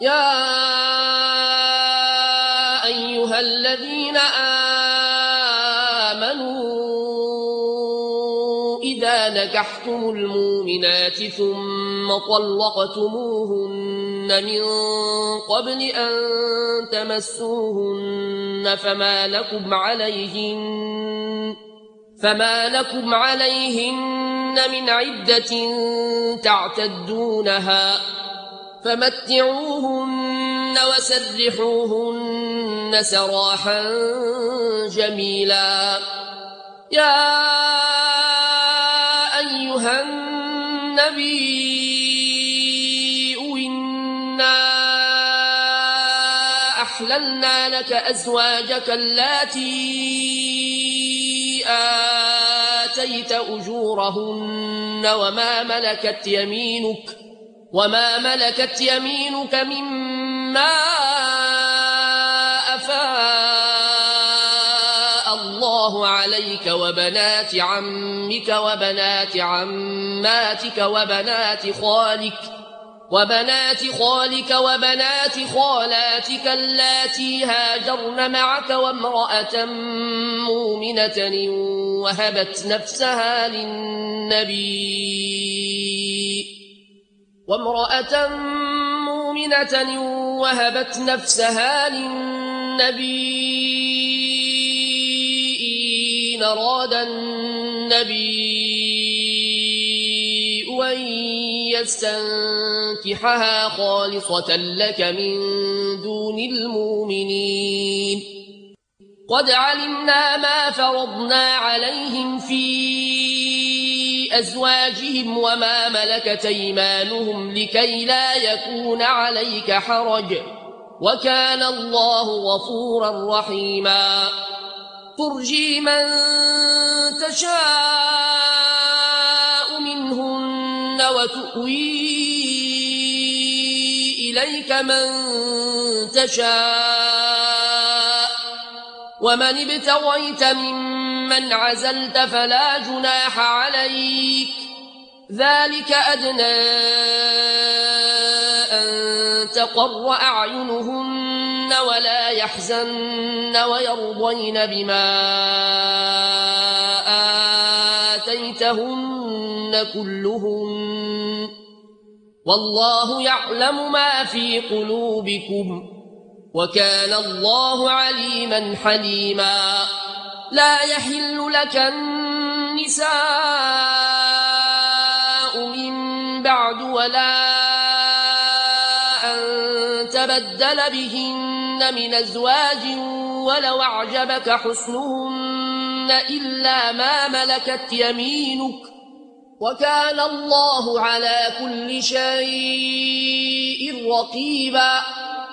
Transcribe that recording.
يا أيها الذين آمنوا إذا نكحتم المؤمنات ثم طلقتموهن من قبل أن تمسوهن فما لكم عليهن من عدة تعتدونها فمتعوهن وسرحوهن سراحا جميلا. يا أيها النبي إنا أحللنا لك أزواجك اللاتي آتيت أجورهن وما ملكت يمينك مما أفاء الله عليك وبنات عمك وبنات عماتك وبنات خالك وبنات خالاتك اللاتي هاجرن معك وامرأة مؤمنة وهبت نفسها للنبي إن أراد النبي أن يستنكحها خالصة لك من دون المؤمنين. قد علمنا ما فرضنا عليهم في أزواجهم وما ملكت أيمانهم لكي لا يكون عليك حرج وكان الله غفورا رحيما. ترجي من تشاء منهن وتؤوي إليك من تشاء ومن ابتغيت ممن عزلت فلا جناح عليك ذلك أدنى أن تقر أعينهن ولا يحزن ويرضين بما آتيتهن كلهن والله يعلم ما في قلوبكم وكان الله عليما حليما. لا يحل لك النساء من بعد ولا أن تبدل بهن من أزواج ولو أعجبك حسنهن إلا ما ملكت يمينك وكان الله على كل شيء رقيبا.